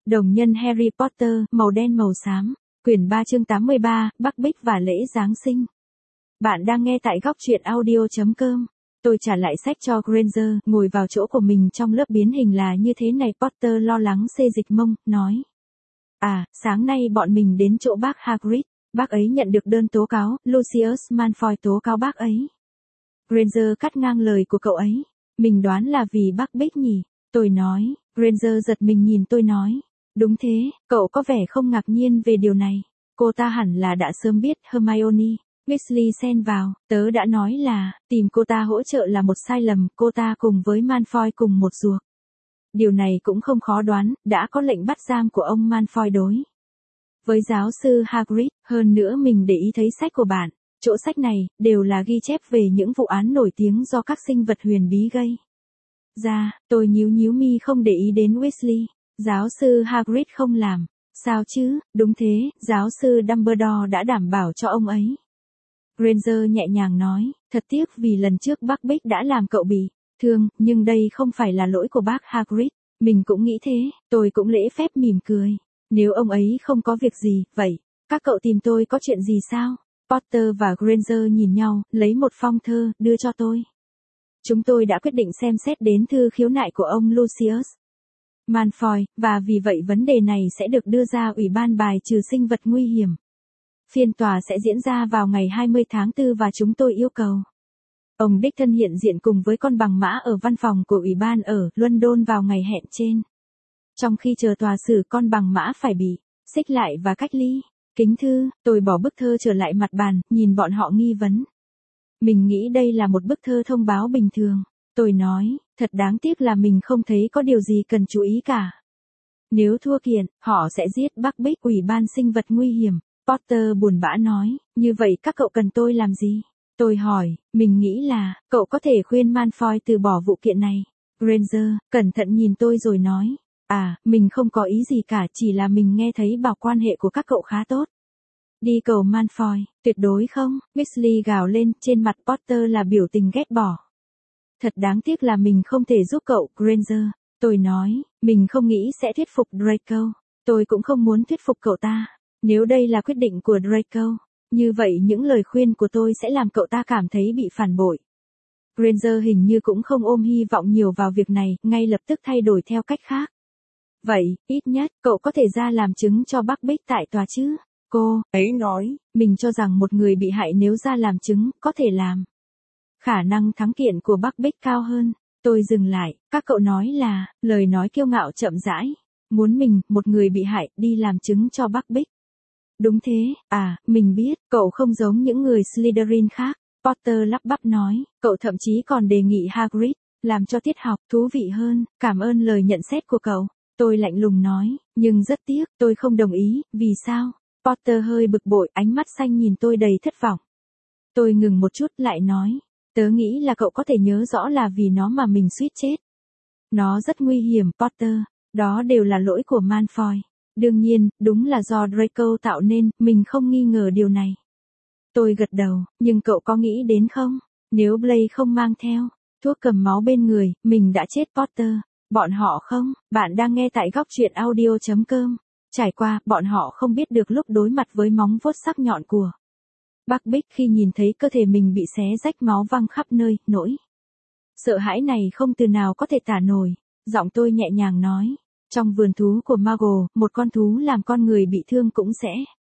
Đồng nhân Harry Potter, màu đen màu xám, quyển 3 chương 83, Bắc Bích và lễ Giáng sinh. Bạn đang nghe tại góc truyện audio.com. Tôi trả lại sách cho Granger, ngồi vào chỗ của mình trong lớp biến hình là như thế này. Potter lo lắng xê dịch mông, nói. Sáng nay bọn mình đến chỗ bác Hagrid, bác ấy nhận được đơn tố cáo, Lucius Malfoy tố cáo bác ấy. Granger cắt ngang lời của cậu ấy. Mình đoán là vì Bắc Bích nhỉ, tôi nói. Granger giật mình nhìn tôi nói. Đúng thế, cậu có vẻ không ngạc nhiên về điều này. Cô ta hẳn là đã sớm biết. Hermione Weasley xen vào, tớ đã nói là, tìm cô ta hỗ trợ là một sai lầm, cô ta cùng với Malfoy cùng một ruột. Điều này cũng không khó đoán, đã có lệnh bắt giam của ông Malfoy đối với giáo sư Hagrid, hơn nữa mình để ý thấy sách của bạn, chỗ sách này, đều là ghi chép về những vụ án nổi tiếng do các sinh vật huyền bí gây ra. Tôi nhíu mi không để ý đến Weasley. Giáo sư Hagrid không làm. Sao chứ, đúng thế, giáo sư Dumbledore đã đảm bảo cho ông ấy. Granger nhẹ nhàng nói, thật tiếc vì lần trước bác Bích đã làm cậu bị thương, nhưng đây không phải là lỗi của bác Hagrid. Mình cũng nghĩ thế, tôi cũng lễ phép mỉm cười. Nếu ông ấy không có việc gì, vậy, các cậu tìm tôi có chuyện gì sao? Potter và Granger nhìn nhau, lấy một phong thơ, đưa cho tôi. Chúng tôi đã quyết định xem xét đến thư khiếu nại của ông Lucius Malfoy, và vì vậy vấn đề này sẽ được đưa ra Ủy ban bài trừ sinh vật nguy hiểm. Phiên tòa sẽ diễn ra vào ngày 20 tháng 4 và chúng tôi yêu cầu ông đích thân hiện diện cùng với con bằng mã ở văn phòng của Ủy ban ở London vào ngày hẹn trên. Trong khi chờ tòa xử, con bằng mã phải bị xích lại và cách ly. Kính thư, tôi bỏ bức thơ trở lại mặt bàn, nhìn bọn họ nghi vấn. Mình nghĩ đây là một bức thơ thông báo bình thường. Tôi nói, thật đáng tiếc là mình không thấy có điều gì cần chú ý cả. Nếu thua kiện, họ sẽ giết bác Bích. Ủy ban sinh vật nguy hiểm. Potter buồn bã nói, như vậy các cậu cần tôi làm gì? Tôi hỏi, mình nghĩ là, cậu có thể khuyên Malfoy từ bỏ vụ kiện này. Granger, cẩn thận nhìn tôi rồi nói, mình không có ý gì cả, chỉ là mình nghe thấy bảo quan hệ của các cậu khá tốt. Đi cầu Malfoy, tuyệt đối không, Weasley gào lên, trên mặt Potter là biểu tình ghét bỏ. Thật đáng tiếc là mình không thể giúp cậu, Granger. Tôi nói, mình không nghĩ sẽ thuyết phục Draco. Tôi cũng không muốn thuyết phục cậu ta. Nếu đây là quyết định của Draco, như vậy những lời khuyên của tôi sẽ làm cậu ta cảm thấy bị phản bội. Granger hình như cũng không ôm hy vọng nhiều vào việc này, ngay lập tức thay đổi theo cách khác. Vậy, ít nhất, cậu có thể ra làm chứng cho bác Bích tại tòa chứ? Cô ấy nói, mình cho rằng một người bị hại nếu ra làm chứng, có thể làm. Khả năng thắng kiện của bác Bích cao hơn. Tôi dừng lại, các cậu nói là, lời nói kiêu ngạo chậm rãi. Muốn mình, một người bị hại, đi làm chứng cho bác Bích. Đúng thế, mình biết, cậu không giống những người Slytherin khác. Potter lắp bắp nói, cậu thậm chí còn đề nghị Hagrid, làm cho tiết học thú vị hơn, cảm ơn lời nhận xét của cậu. Tôi lạnh lùng nói, nhưng rất tiếc, tôi không đồng ý, vì sao? Potter hơi bực bội, ánh mắt xanh nhìn tôi đầy thất vọng. Tôi ngừng một chút lại nói, tớ nghĩ là cậu có thể nhớ rõ là vì nó mà mình suýt chết. Nó rất nguy hiểm, Potter, đó đều là lỗi của Malfoy. Đương nhiên, đúng là do Draco tạo nên, mình không nghi ngờ điều này. Tôi gật đầu, nhưng cậu có nghĩ đến không? Nếu Blaise không mang theo thuốc cầm máu bên người, mình đã chết. Potter. Bọn họ không, bạn đang nghe tại góc truyện audio.com. Trải qua, bọn họ không biết được lúc đối mặt với móng vuốt sắc nhọn của bác Bích khi nhìn thấy cơ thể mình bị xé rách máu văng khắp nơi, nỗi sợ hãi này không từ nào có thể tả nổi. Giọng tôi nhẹ nhàng nói, trong vườn thú của Muggle, một con thú làm con người bị thương cũng sẽ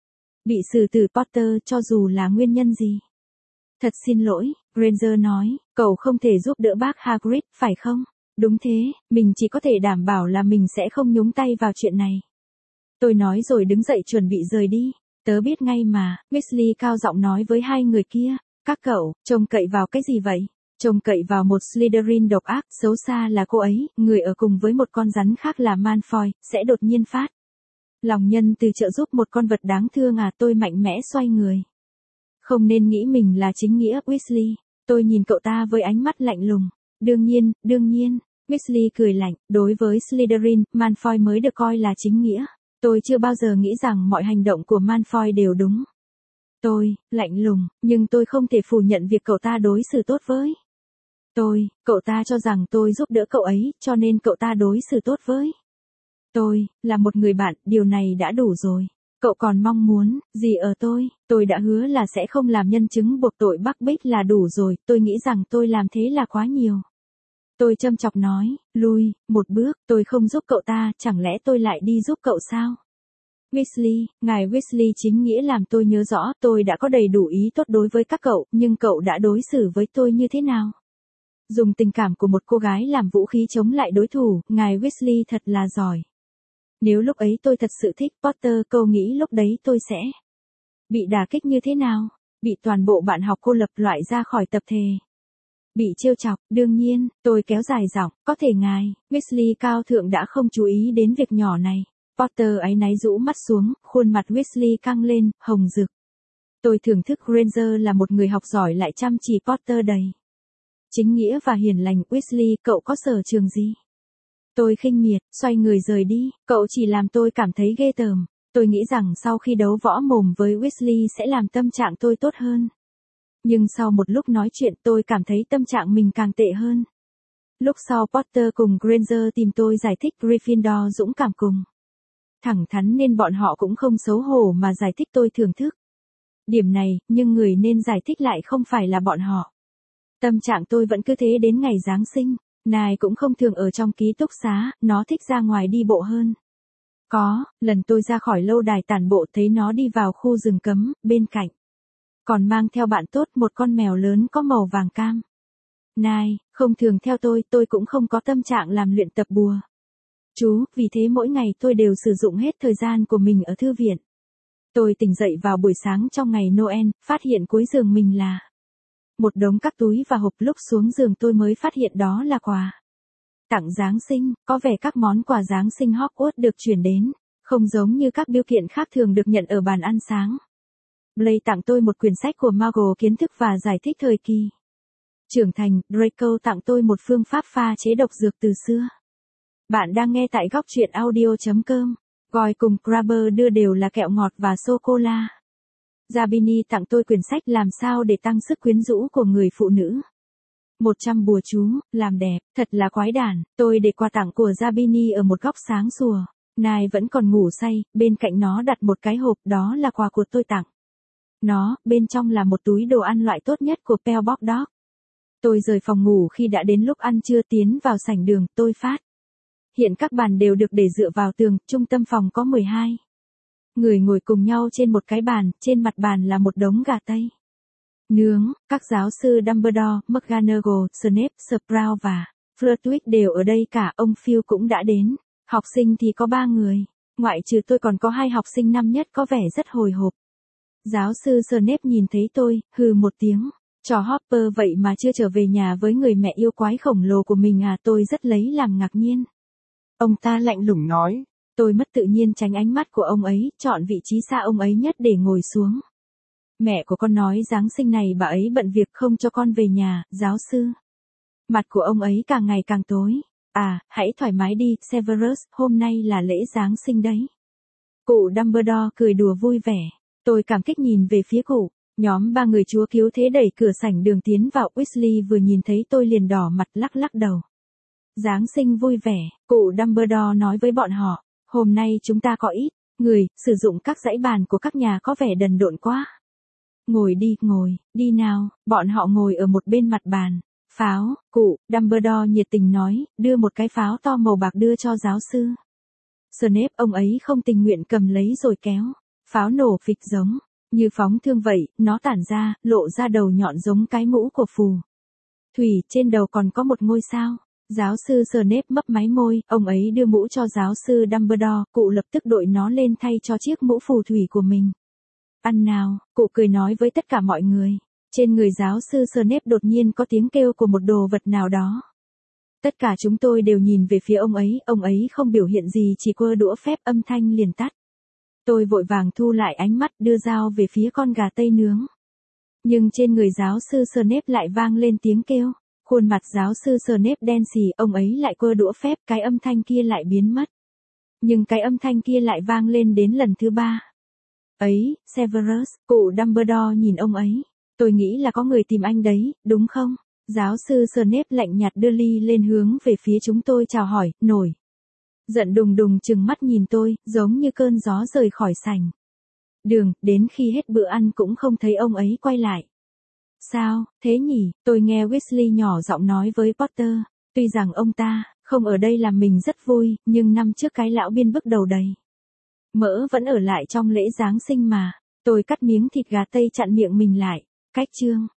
bị xử tử. Potter, cho dù là nguyên nhân gì. Thật xin lỗi, Granger nói, cậu không thể giúp đỡ bác Hagrid, phải không? Đúng thế, mình chỉ có thể đảm bảo là mình sẽ không nhúng tay vào chuyện này. Tôi nói rồi đứng dậy chuẩn bị rời đi. Tớ biết ngay mà, Weasley cao giọng nói với hai người kia, các cậu, trông cậy vào cái gì vậy? Trông cậy vào một Slytherin độc ác, xấu xa là cô ấy, người ở cùng với một con rắn khác là Malfoy, sẽ đột nhiên phát lòng nhân từ trợ giúp một con vật đáng thương. Tôi mạnh mẽ xoay người. Không nên nghĩ mình là chính nghĩa, Weasley. Tôi nhìn cậu ta với ánh mắt lạnh lùng. Đương nhiên. Weasley cười lạnh, đối với Slytherin, Malfoy mới được coi là chính nghĩa. Tôi chưa bao giờ nghĩ rằng mọi hành động của Malfoy đều đúng. Tôi, lạnh lùng, nhưng tôi không thể phủ nhận việc cậu ta đối xử tốt với tôi. Cậu ta cho rằng tôi giúp đỡ cậu ấy, cho nên cậu ta đối xử tốt với Tôi, là một người bạn, điều này đã đủ rồi. Cậu còn mong muốn, gì ở tôi đã hứa là sẽ không làm nhân chứng buộc tội Bắc Bích là đủ rồi, tôi nghĩ rằng tôi làm thế là quá nhiều. Tôi châm chọc nói, lui, một bước, tôi không giúp cậu ta, chẳng lẽ tôi lại đi giúp cậu sao? Weasley, ngài Weasley chính nghĩa làm tôi nhớ rõ, tôi đã có đầy đủ ý tốt đối với các cậu, nhưng cậu đã đối xử với tôi như thế nào? Dùng tình cảm của một cô gái làm vũ khí chống lại đối thủ, ngài Weasley thật là giỏi. Nếu lúc ấy tôi thật sự thích Potter, cậu nghĩ lúc đấy tôi sẽ bị đả kích như thế nào? Bị toàn bộ bạn học cô lập loại ra khỏi tập thể. Bị trêu chọc, đương nhiên, tôi kéo dài giọng, có thể ngài, Weasley cao thượng đã không chú ý đến việc nhỏ này. Potter áy náy rũ mắt xuống, khuôn mặt Weasley căng lên, hồng rực. Tôi thưởng thức Granger là một người học giỏi lại chăm chỉ Potter đầy chính nghĩa và hiền lành. Weasley, cậu có sở trường gì? Tôi khinh miệt, xoay người rời đi, cậu chỉ làm tôi cảm thấy ghê tởm. Tôi nghĩ rằng sau khi đấu võ mồm với Weasley sẽ làm tâm trạng tôi tốt hơn. Nhưng sau một lúc nói chuyện tôi cảm thấy tâm trạng mình càng tệ hơn. Lúc sau Potter cùng Granger tìm tôi giải thích Gryffindor dũng cảm cùng thẳng thắn nên bọn họ cũng không xấu hổ mà giải thích tôi thưởng thức điểm này, nhưng người nên giải thích lại không phải là bọn họ. Tâm trạng tôi vẫn cứ thế đến ngày Giáng sinh. Nài cũng không thường ở trong ký túc xá, nó thích ra ngoài đi bộ hơn. Có, lần tôi ra khỏi lâu đài tản bộ thấy nó đi vào khu rừng cấm, bên cạnh. Còn mang theo bạn tốt một con mèo lớn có màu vàng cam. Nài, không thường theo tôi cũng không có tâm trạng làm luyện tập bùa chú, vì thế mỗi ngày tôi đều sử dụng hết thời gian của mình ở thư viện. Tôi tỉnh dậy vào buổi sáng trong ngày Noel, phát hiện cuối giường mình là một đống các túi và hộp. Lúc xuống giường tôi mới phát hiện đó là quà tặng Giáng sinh, có vẻ các món quà Giáng sinh Hogwarts được chuyển đến, không giống như các bưu kiện khác thường được nhận ở bàn ăn sáng. Blaise tặng tôi một quyển sách của Muggle kiến thức và giải thích thời kỳ trưởng thành. Draco tặng tôi một phương pháp pha chế độc dược từ xưa. Bạn đang nghe tại góc truyện audio.com. Goyle cùng Crabber đưa đều là kẹo ngọt và sô-cô-la. Zabini tặng tôi quyển sách làm sao để tăng sức quyến rũ của người phụ nữ. 100 bùa chú, làm đẹp, thật là quái đản. Tôi để quà tặng của Zabini ở một góc sáng sủa. Nài vẫn còn ngủ say, bên cạnh nó đặt một cái hộp, đó là quà của tôi tặng nó, bên trong là một túi đồ ăn loại tốt nhất của Pellbox Dog. Tôi rời phòng ngủ khi đã đến lúc ăn trưa, tiến vào sảnh đường, tôi phát hiện các bàn đều được để dựa vào tường, trung tâm phòng có 12 người ngồi cùng nhau trên một cái bàn, trên mặt bàn là một đống gà tây nướng. Các giáo sư Dumbledore, McGonagall, Snape, Sprout và Flitwick đều ở đây cả, ông Phil cũng đã đến. Học sinh thì có 3 người, ngoại trừ tôi còn có 2 học sinh năm nhất có vẻ rất hồi hộp. Giáo sư Snape nhìn thấy tôi, hừ một tiếng. Trò Hopper vậy mà chưa trở về nhà với người mẹ yêu quái khổng lồ của mình à? Tôi rất lấy làm ngạc nhiên. Ông ta lạnh lùng nói. Tôi mất tự nhiên tránh ánh mắt của ông ấy, chọn vị trí xa ông ấy nhất để ngồi xuống. Mẹ của con nói Giáng sinh này bà ấy bận việc không cho con về nhà, giáo sư. Mặt của ông ấy càng ngày càng tối. À, hãy thoải mái đi, Severus, hôm nay là lễ Giáng sinh đấy. Cụ Dumbledore cười đùa vui vẻ. Tôi cảm kích nhìn về phía cụ. Nhóm 3 người chúa cứu thế đẩy cửa sảnh đường tiến vào. Weasley vừa nhìn thấy tôi liền đỏ mặt lắc lắc đầu. Giáng sinh vui vẻ, cụ Dumbledore nói với bọn họ. Hôm nay chúng ta có ít người, sử dụng các dãy bàn của các nhà có vẻ đần độn quá. Ngồi đi nào. Bọn họ ngồi ở một bên mặt bàn. Pháo, cụ Dumbledore nhiệt tình nói, đưa một cái pháo to màu bạc đưa cho giáo sư Snape. Ông ấy không tình nguyện cầm lấy rồi kéo. Pháo nổ phịch giống như phóng thương vậy, nó tản ra, lộ ra đầu nhọn giống cái mũ của phù thủy, trên đầu còn có một ngôi sao. Giáo sư Snape mấp máy môi, ông ấy đưa mũ cho giáo sư Dumbledore, cụ lập tức đội nó lên thay cho chiếc mũ phù thủy của mình. Ăn nào, cụ cười nói với tất cả mọi người. Trên người giáo sư Snape đột nhiên có tiếng kêu của một đồ vật nào đó. Tất cả chúng tôi đều nhìn về phía ông ấy không biểu hiện gì, chỉ quơ đũa phép, âm thanh liền tắt. Tôi vội vàng thu lại ánh mắt, đưa dao về phía con gà tây nướng. Nhưng trên người giáo sư Snape lại vang lên tiếng kêu. Khuôn mặt giáo sư Snape đen xì, ông ấy lại quơ đũa phép, cái âm thanh kia lại biến mất. Nhưng cái âm thanh kia lại vang lên đến lần thứ 3. Ấy, Severus, cụ Dumbledore nhìn ông ấy. Tôi nghĩ là có người tìm anh đấy, đúng không? Giáo sư Snape lạnh nhạt đưa ly lên hướng về phía chúng tôi chào hỏi, nổi Giận đùng đùng trừng mắt nhìn tôi, giống như cơn gió rời khỏi sảnh đường, đến khi hết bữa ăn cũng không thấy ông ấy quay lại. Sao, thế nhỉ, tôi nghe Weasley nhỏ giọng nói với Potter. Tuy rằng ông ta không ở đây làm mình rất vui, nhưng năm trước cái lão biên bức đầu đầy mỡ vẫn ở lại trong lễ Giáng sinh mà. Tôi cắt miếng thịt gà tây chặn miệng mình lại. Cách chương